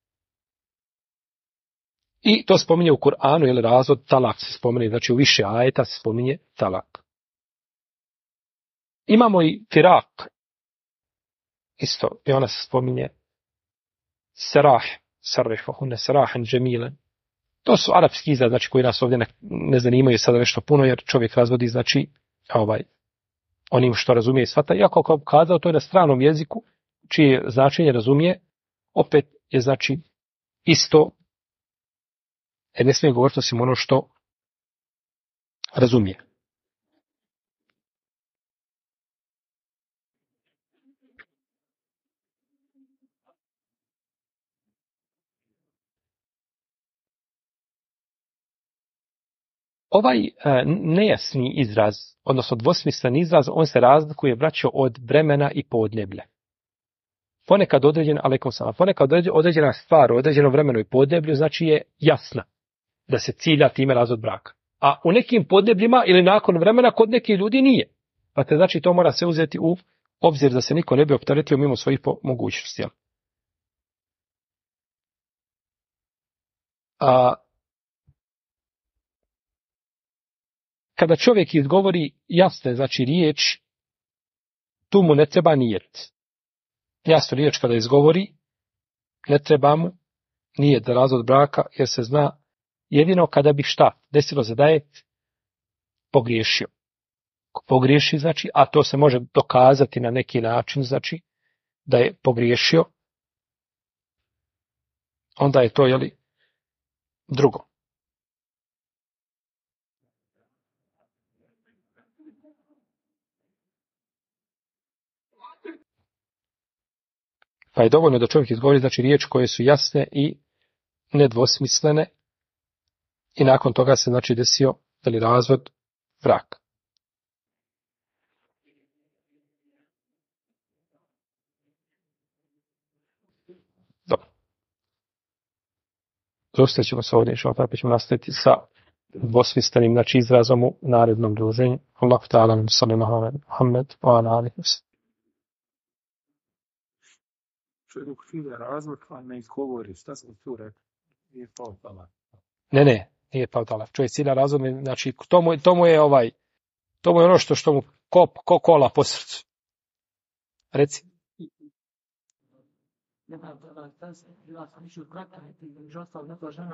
I to spominje u Kur'anu, jel razvod, talak se spominje, znači u više ajeta se spominje talak. Imamo i firak, isto, i ona se spominje serah, sarrifahunne serahan džemilen. To su arapski izraz, znači koji nas ovdje ne zanimaju sada nešto puno, jer čovjek razvodi, znači, onim što razumije i shvata. Iako kao kazao, to je na stranom jeziku, čije značenje razumije, opet je znači isto, ne smije govoriti osim ono što razumije. Ovaj nejasni izraz, odnosno dvosmislen izraz, on se razlikuje, braćo, od vremena i podneblja. Ponekad određena stvar u određenom vremenu i podneblju znači je jasna da se cilja time razvod braka. A u nekim podnebljima ili nakon vremena kod nekih ljudi nije. Pa te znači to mora se uzeti u obzir da se niko ne bi opteretio mimo svojih mogućnosti. Kada čovjek izgovori jasne, znači riječ, tu mu ne treba nijet. Jasno riječ kada izgovori, ne treba mu nijet za razvod braka, jer se zna jedino kada bi šta desilo se da je pogriješio. Pogriješi, znači, a to se može dokazati na neki način, znači, da je pogriješio, onda je to, jeli, drugo. Pa je dovoljno da čovjek izgovori, znači, riječi koje su jasne i nedvosmislene i nakon toga se, znači, desio razvod braka. Dobro. Zostajet ćemo se ovdje, pa ćemo nastaviti sa dvosmislenim, znači, izrazom u narednom druženju. Allahu ta'ala, sallallahu Muhammed, wa ala alihi wa sallam. Čovjek fine razvod, a ne izgovori, šta sam tu rekao? Nije pao talak. Ne, nije pao talak. Čovjek cilja razvod, znači, to mu je ono što mu kola po srcu. Reci. Ja sam išao braka, i ostalo neka žena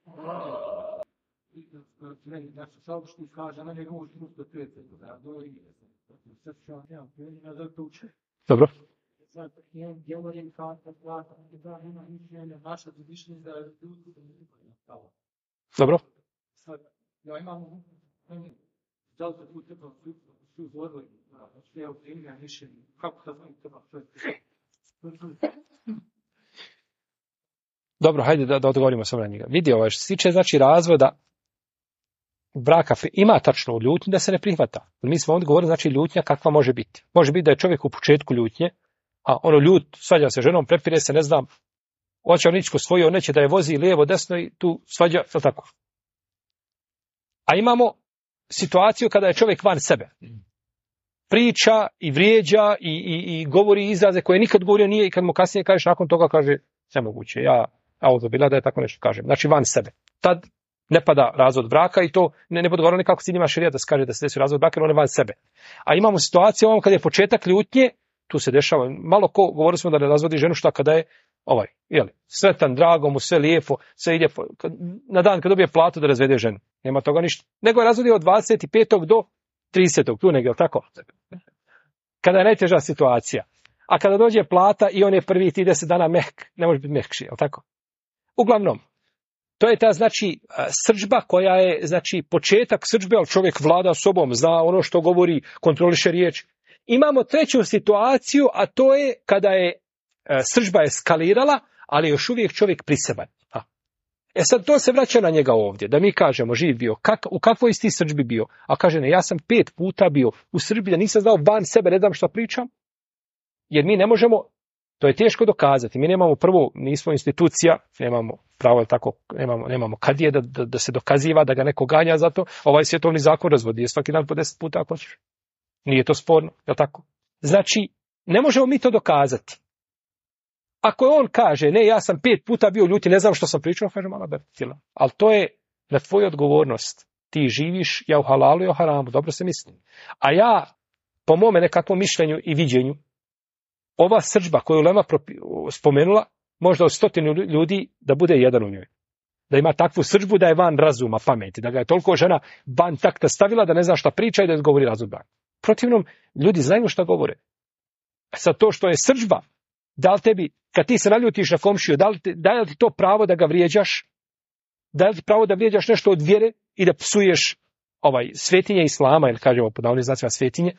da se saopšti, kaže, na njega može društvo tvete, da doli, sve što ja da to uče. Dobro. Sad, ja govorim kao da ima mišljenje, naša mišljenje da je ljudi Dobro. Sad, ja imam, da li se tu treba su zvodili, sve opinija mišljenje, kako da vam treba sve. Dobro, hajde da odgovorimo samo na njega. Vidi što se tiče, znači, razvoda braka, ima tačno ljutnju da se ne prihvata. Mi smo ovdje govorili, znači, ljutnja kakva može biti. Može biti da je čovjek u početku ljutnje, a ono ljut, svađa se ženom, prepire se, ne znam, hoće on ići ko svoje, on neće da je vozi lijevo, desno i tu svađa, tako. A imamo situaciju kada je čovjek van sebe. Priča i vrijeđa i govori izraze koje nikad govorio nije i kad mu kasnije kažeš nakon toga kaže nemoguće, ja bila da je tako nešto kažem. Znači van sebe. Tad ne pada razvod braka i to ne bude govorilo nikako si njima šerijat da se kaže da se desi razvod braka jer on je van sebe. A imamo situaciju kad je početak ljutnje, tu se dešava, malo ko, govorili smo da ne razvodi ženu šta kada je sretan, drago mu, sve lijepo, sve ide, na dan kad dobije platu da razvede ženu. Nema toga ništa. Nego je razvodio od 25. do 30. tu negdje, tako? Kada je najteža situacija. A kada dođe plata i on je prvi ti 10 dana mehk, ne može biti mehkši, jel tako? Uglavnom, to je ta, znači, srdžba koja je, znači, početak srdžbe, ali čovjek vlada sobom, zna ono što govori, kontroliše riječ. Imamo treću situaciju, a to je kada je srdžba eskalirala, ali još uvijek čovjek priseban. E sad to se vraća na njega ovdje, da mi kažemo živ bio, u kakvoj si ti srdžbi bio? A kaže ne, ja sam 5 puta bio u srdžbi da nisam znao van sebe, ne znam što pričam. Jer mi ne možemo, to je teško dokazati, mi nemamo prvo, nismo institucija, nemamo pravo tako, nemamo kadije da se dokaziva, da ga neko ganja za to, ovaj svjetovni zakon razvodi je svaki dan po 10 puta ako hoćeš. Nije to sporno, je li tako? Znači, ne možemo mi to dokazati. Ako on kaže, ne, ja sam 5 puta bio ljuti, ne znam što sam pričao, kaže mala bertila. Ali to je na tvoju odgovornost. Ti živiš, ja u halalu i u haramu, dobro se mislim. A ja, po mome nekakvom mišljenju i viđenju, ova srdžba koju Ulema spomenula, možda od 100 ljudi da bude jedan u njoj. Da ima takvu srdžbu da je van razuma, pameti, da ga je toliko žena van takta stavila da ne zna šta priča i da govori razum. Protivnom, ljudi znaju šta govore. Sad to što je srdžba, da li tebi, kad ti se naljutiš na komšiju, da li ti to pravo da ga vrijeđaš? Da li ti pravo da vrijeđaš nešto od vjere i da psuješ svetinje islama, ili kažemo pod navodnim znacima svetinje,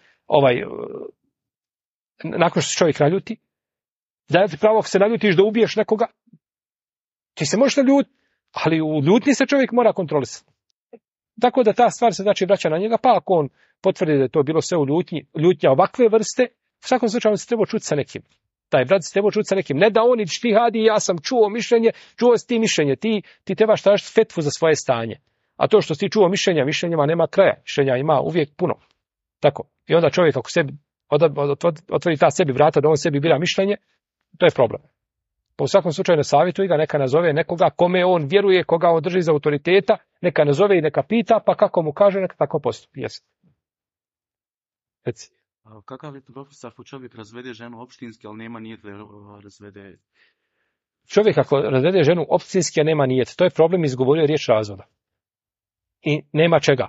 nakon što se čovjek naljuti? Da li ti pravo ako se naljutiš da ubiješ nekoga? Ti se možeš naljutiti, ali u ljutnji se čovjek mora kontrolisati. Tako da ta stvar se znači vraća na njega, pa ako on potvrdi da je to bilo sve u ljutnja ovakve vrste, u svakom slučaju se treba čuti sa nekim. Taj brat se treba čuti sa nekim. Ne da on ijtihadi, ja sam čuo mišljenje, čuo si ti mišljenje, ti trebaš tražiti fetvu za svoje stanje. A to što si čuo mišljenjima nema kraja, mišljenja ima uvijek puno. Tako. I onda čovjek ako sebi otvori ta sebi vrata da on sebi bira mišljenje, to je problem. Pa u svakom slučaju ne savjetuje ga, neka nazove nekoga kome on vjeruje, koga on drži za autoriteta, neka nazove i neka pita, pa kako mu kaže, neka tako postupi. Jesi. Reci. Kakav je to propis ako čovjek razvede ženu opštinski, ali nema nijet da razvede? Čovjek ako razvede ženu opštinski, a nema nijet, to je problem, izgovorio riječ razvoda. I nema čega.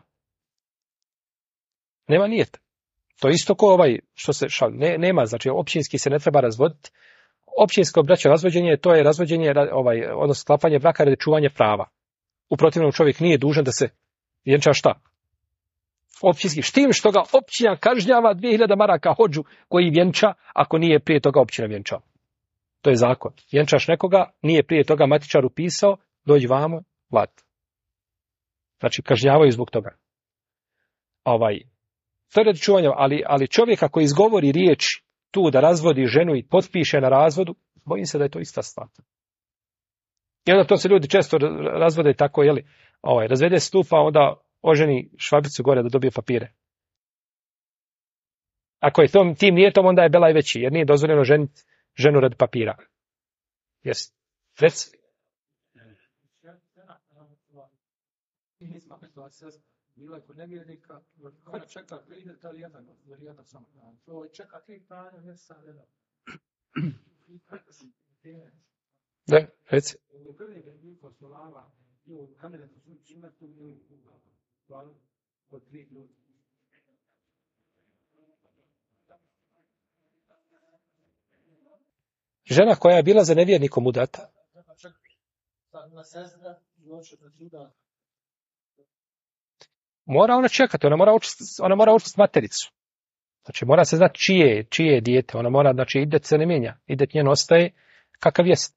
Nema nijet. To je isto ko što se šali. Nema, znači općinski se ne treba razvoditi. Općinsko braćo razvođenje, to je razvođenje, odnosno sklapanje braka radi čuvanje prava. U protivnom čovjek nije dužan da se vjenča šta? Općinski, štim što ga općina kažnjava 2000 maraka hodžu koji vjenča, ako nije prije toga općina vjenčala. To je zakon. Vjenčaš nekoga, nije prije toga matičar upisao, dođi vamo, plati. Znači, kažnjavaju zbog toga. To je radi čuvanja, ali čovjek ako izgovori riječ tu da razvodi ženu i potpiše na razvodu, bojim se da je to ista stvar. I onda to se ljudi često razvode tako, razvede stupa, onda oženi švabicu gore da dobije papire. Ako je tim nijetom, onda je belaj veći, jer nije dozvoljeno ženiti ženu radi papira. Jesi. Reci. Bila je kod nevjernika, kada čeka 30, ali jedan samo. To čeka 3 pranja, mjeseca, jedan. Da, reci. U prvi je poslova, u kamere su imati od 3 ljudi. Žena koja je bila za nevjernikom udata. Na sestra, doće do suda. Mora ona čekati, ona mora učiti matericu. Znači mora se znati čije je dijete, ona mora, znači idet se ne mijenja, idet njen ostaje kakav jest.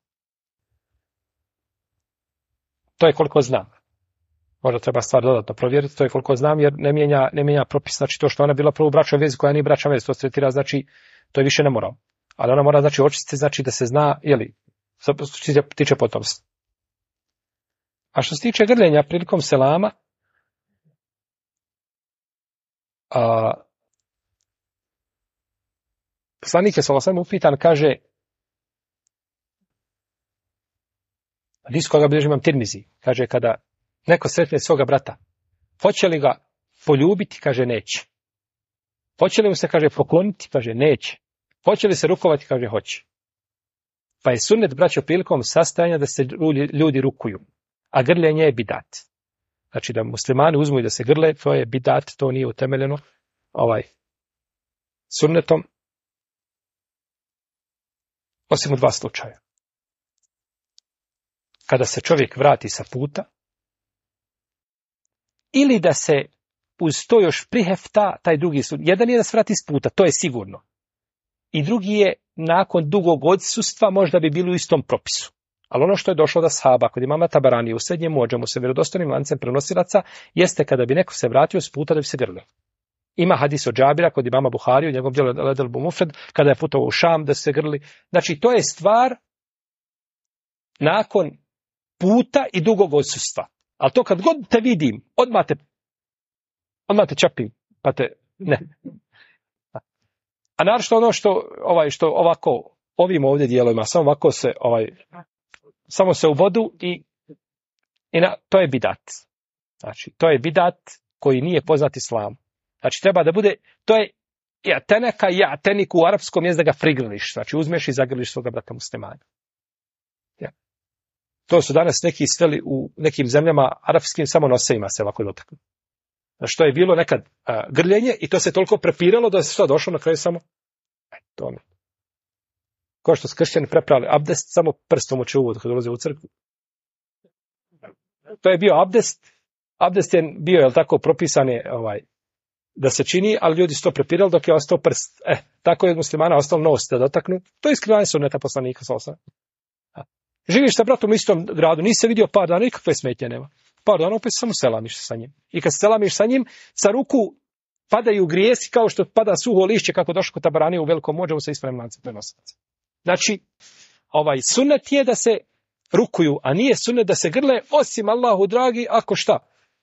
To je koliko znam. Možda treba stvar dodatno provjeriti, to je koliko znam jer ne mijenja propis, znači to što ona bila prvo u bračnoj vezi koja nije bračna veza, to se tretira, znači to je više ne mora. Ali ona mora znači očistiti, znači da se zna, što se tiče potomstva. A što se tiče grljenja prilikom selama, poslanik je sallallahu upitan, kaže, hadis koga bilježi imam Tirmizi, kaže kada neko sretne svoga brata, hoće li ga poljubiti, kaže neće. Hoće li mu se, kaže, pokloniti, kaže neće. Hoće li se rukovati, kaže hoće. Pa je sunnet, braćo, prilikom sastajanja da se ljudi rukuju, a grljenje je bidat. Znači da muslimani uzmu i da se grle, to je bidat, to nije utemeljeno sunnetom, osim u 2 slučaja. Kada se čovjek vrati sa puta, ili da se uz to još prihefta taj drugi slučaj. Jedan je da se vrati s puta, to je sigurno. I drugi je nakon dugog odsustva možda bi bilo u istom propisu. Ali ono što je došlo da sahaba kod imama Tabarani u Srednjem Muadžamu sa vjerodostojnim lancem prenosilaca jeste kada bi neko se vratio s puta da bi se grlio. Ima hadis od Džabira kod imama Buhari u njegovom djelu Ledel Mufred kada je putovao u Šam da se grli. Znači to je stvar nakon puta i dugog odsustva. Ali to kad god te vidim, odmah te čapim, pa te ne. A naročito ono što ovako ovim ovdje dijelovima samo ovako se samo se u vodu i to je bidat. Znači to je bidat koji nije poznat islamu. Znači treba da bude, to je jatenik u arapskom jest da ga prigrliš. Znači uzmeš i zagrliš svoga brata muslimana. Ja. To su danas neki sveli u nekim zemljama arapskim samo nosejima se ovako dotaknu. Znači to je bilo nekad grljenje i to se toliko prepiralo da se što došlo na kraju samo to mi. Kao što su kršćani prepravili abdest, samo prstom uče uvod kad dolaze u crkvu. To je bio abdest. Abdest je bio, jel tako, propisan je da se čini, ali ljudi su to prepirali dok je ostao prst. Tako je od muslimana ostalo nos da dotaknu. To je iskrivanje sunneta poslanika sallallahu alejhi ve sellem. Živiš sa bratom u istom gradu, nisi se vidio par dana, nikakve smetnje nema. Par dana opet samo selamiš sa njim. I kad se selamiš sa njim, sa ruku padaju grijesi kao što pada suho lišće kako došlo kod Tabarani u Velikom Muadžamu sa ispravnim lancem prenosilaca. Znači, sunnet je da se rukuju, a nije sunnet da se grle, osim Allahu dragi, ako šta?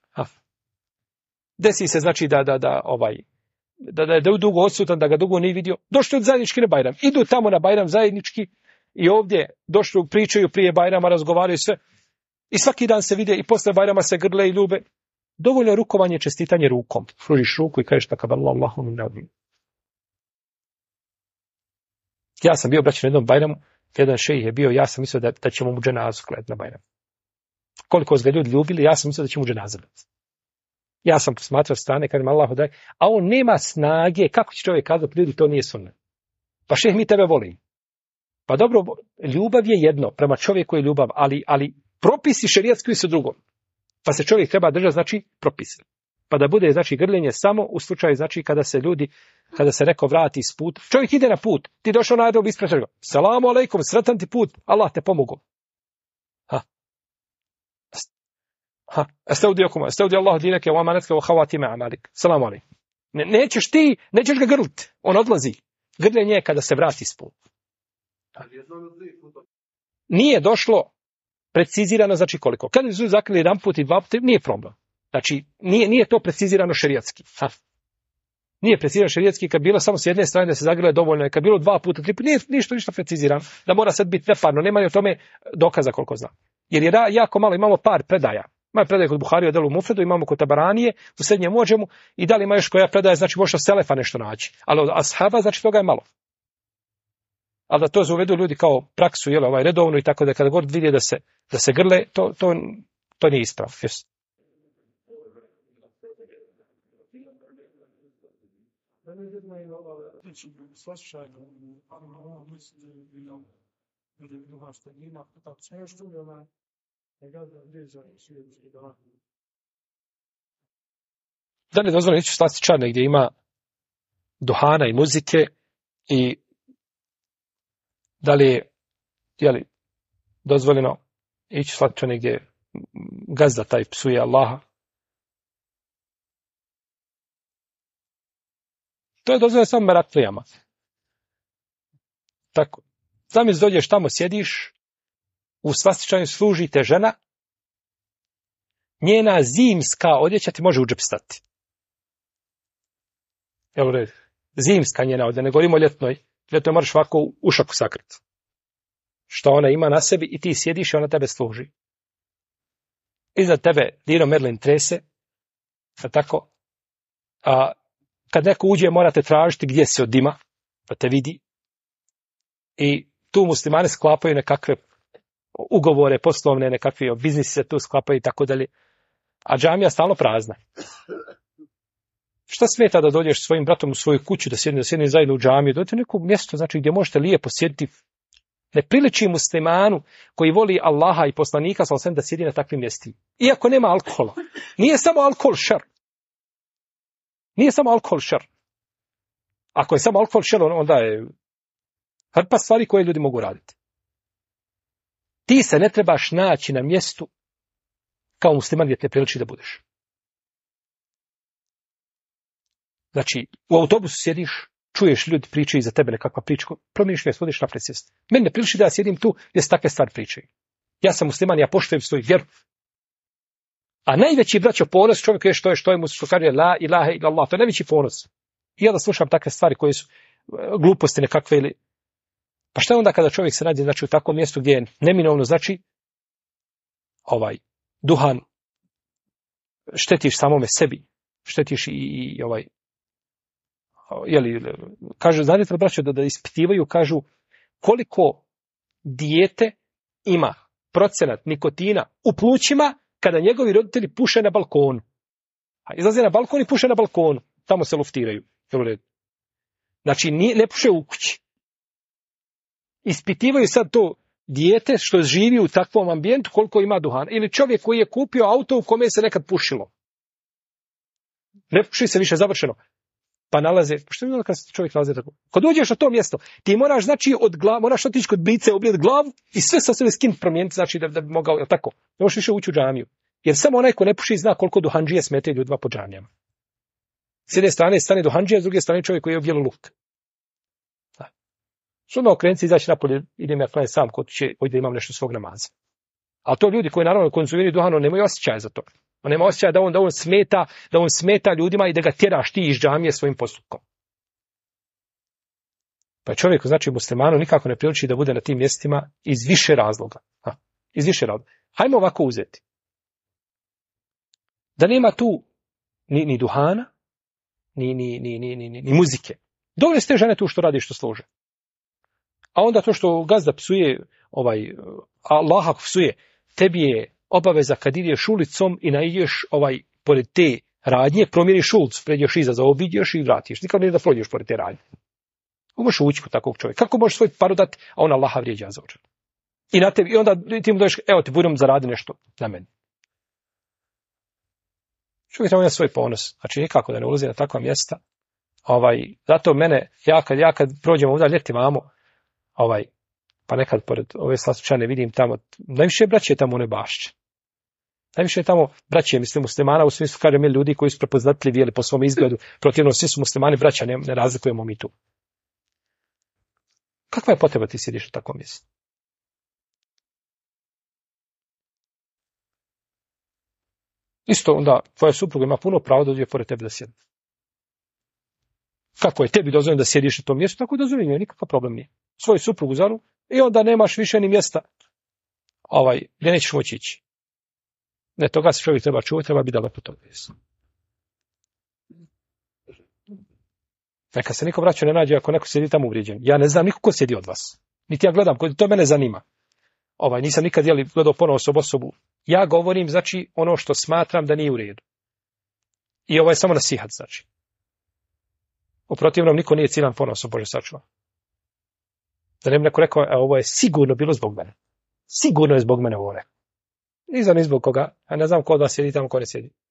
Desi se znači da je dugo odsutan, da ga dugo nije vidio. Došli od zajednički na Bajram. Idu tamo na Bajram zajednički i ovdje došli, pričaju prije Bajrama, razgovaraju sve. I svaki dan se vide i posle Bajrama se grle i ljube. Dovoljno je rukovanje, čestitanje rukom. Pružiš ruku i kažeš takaballahu min nadim. Ja sam bio braći na jednom Bajramu, jedan šejih je bio, ja sam mislio da ćemo mu dženazu gledati na Bajramu. Koliko su ga ljudi ljubili, ja sam mislio da ćemo mu dženazu gledati. Ja sam posmatrao strane, kažem Allahu daj, a on nema snage, kako će čovjek kazati, ljudi, to nije sunnet. Pa šejih, mi tebe volimo. Pa dobro, ljubav je jedno, prema čovjeku je ljubav, ali propisi šerijatski su drugo. Pa se čovjek treba držati, znači, propise. Pa da bude, znači, grljenje samo u slučaju, znači, kada se neko vrati iz puta. Čovjek ide na put, ti došao na adrob ispred čega. Salamu alejkum, sretan ti put, Allah te pomogao. Estevdi Allah dineke u amanetke u havatime amalik. Salamu alejkum. Nećeš ga grliti, on odlazi. Grljenje je kada se vrati iz puta. Nije došlo precizirano, znači koliko. Kada su zakrili jedan put i dva puta, nije problem. Znači, nije to precizirano šerijatski. Nije precizirano šerijatski, kad bilo samo s jedne strane da se zagrle dovoljno, kad bilo dva puta, tri puta, nije ništa precizirano, da mora sad biti neparno, nema ni o tome dokaza koliko znam. Jer je jako malo, imamo par predaja. Imamo predaje kod Buhari u Delu Mufredu, imamo kod Tabaranije, u Srednjem Muadžamu, i da li ima još koja predaja, znači možda selefa nešto naći. Ali od ashaba, znači toga je malo. Ali da to uvedu ljudi kao praksu, redovno i tako da kada god vidi da se grle, to nije ispravo. Yes. Da li je dozvoljeno ići u slastičarne gdje ima duhana i muzike i da li je dozvoljeno ići u slastičarne gdje gazda taj psuje Allaha? To je dozvoljeno samo meraklijama. Tako. Zamisli dođeš tamo, sjediš, u slastičarnju služi te žena, njena zimska odjeća ti može u džep stati. Evo red. Zimska njena odjeća, ne govorimo o ljetnoj. Ljetnoj moraš ovako u šaku sakriti. Što ona ima na sebi i ti sjediš i ona tebe služi. Iznad tebe Dino Merlin trese, tako, a kad neko uđe morate tražiti gdje se od dima, pa te vidi. I tu muslimani sklapaju nekakve ugovore poslovne, nekakvi biznisi se tu sklapaju i tako dalje. A džamija stalno prazna. Šta smeta da dođeš svojim bratom u svoju kuću, da sjedne zajedno u džamiju, dojte neko mjesto, znači gdje možete lijepo sjediti. Ne priliči muslimanu koji voli Allaha i poslanika sallallahu da sjedi na takvim mjestima. Iako nema alkohola. Nije samo alkohol šer. Nije samo alkohol šer. Ako je samo alkohol šer, onda je hrpa stvari koje ljudi mogu raditi. Ti se ne trebaš naći na mjestu kao musliman gdje te priliči da budeš. Znači, u autobusu sjediš, čuješ ljudi pričaju za tebe nekakva priča, promijeniš mjesto, odiš naprijed sjesti. Meni ne priliči da ja sjedim tu gdje se takve stvari pričaju. Ja sam musliman, ja poštujem svoju vjeru. A najveći, braćo, ponos čovjek je što je mu što kaže la ilaha illallah, to je najveći ponos. I ja da slušam takve stvari koje su gluposti nekakve ili... Pa šta je onda kada čovjek se nađe, znači, u takvom mjestu gdje je neminovno, znači, duhan, štetiš samome sebi, štetiš i kažu, znate, braćo, da ispitivaju, kažu, koliko dijete ima procenat nikotina u plućima kada njegovi roditelji puše na balkonu. A izlaze na balkon i puše na balkonu. Tamo se luftiraju. Znači, ne puše u kući. Ispitivaju sad to dijete što živi u takvom ambijentu koliko ima duhana. Ili čovjek koji je kupio auto u kome se nekad pušilo. Ne puši se više, završeno. Pa nalaze, što je kad čovjek nalaze tako? Kad uđeš na to mjesto, ti moraš, znači, moraš otići kod blice, oblijeti glavu i sve sa sebe skin promijeniti, znači da bi mogao, jel tako? Ne možeš više ući u džamiju. Jer samo onaj ko ne puši zna koliko duhandžije smete ljudima po džamijama. S jedne strane stane duhandžija, s druge strane čovjek koji je bijelo luk. Što okrenuti, izaći napolje, idem ja klanjati sam kod će, da imam nešto svog namaza. Ali to ljudi koji naravno konzumiraju duhan, nemaju osjećaja za to. On nema osjećaja da on smeta ljudima i da ga tjeraš ti iz džamije svojim postupkom. Pa čovjeku, znači muslimanu, nikako ne priliči da bude na tim mjestima iz više razloga. Iz više razloga. Hajmo ovako uzeti. Da nema tu ni duhana, ni muzike. Dovoljno ste žene tu što radi što služe. A onda to što gazda psuje, Allah psuje, tebi je obaveza kad ideš ulicom i naiđeš pored te radnje, promijeniš ulicu, pređeš iza, zaobiđeš i vratiš. Nikad ne da prođeš pored te radnje. Možeš ući kod takvog čovjeka. Kako možeš svoj paru dati, a on Allaha vrijeđa za ođer. I onda ti mu doješ, evo ti budem zaradi nešto na meni. Čovjek treba svoj ponos. Znači nikako da ne ulazi na takva mjesta. Zato mene, ja kad prođemo ovdje ljeti vamo, pa nekad pored ove Slasčane vidim tamo, najviše braće tamo one bašće. Najviše tamo braće, mislim, muslimana, u smislu, kažem, ljudi koji su prepoznatljivi ili po svom izgledu, protivno, svi su muslimani braća, ne razlikujemo mi tu. Kakva je potreba ti sjediš u takvom mjestu? Isto onda, tvoja supruga ima puno pravo da dođe pored tebe da sjedi. Kako je tebi dozvoljeno da sjediš na tom mjestu, tako je dozvoljeno, nikakav problem nije. Svoju suprugu zaru i onda nemaš više ni mjesta gdje nećeš moći ići. Ne, toga se čovjek treba čuvati, treba biti daleko od toga. Neka se niko vraća ne nađe ako neko sjedi tamo uvrijeđen. Ja ne znam niko ko sjedi od vas. Niti ja gledam, to mene zanima. Nisam nikad gledao ponovo osobu. Ja govorim, znači, ono što smatram da nije u redu. I ovo je samo nasihat, znači. U protivnom, niko nije ciljan ponosom, Bože sačuva. Da ne bi neko rekao, ovo je sigurno bilo zbog mene. Sigurno je zbog mene ovo rekao. Nisam ni zbog koga, a ne znam ko od vas sjedi tamo, ko ne sjedi.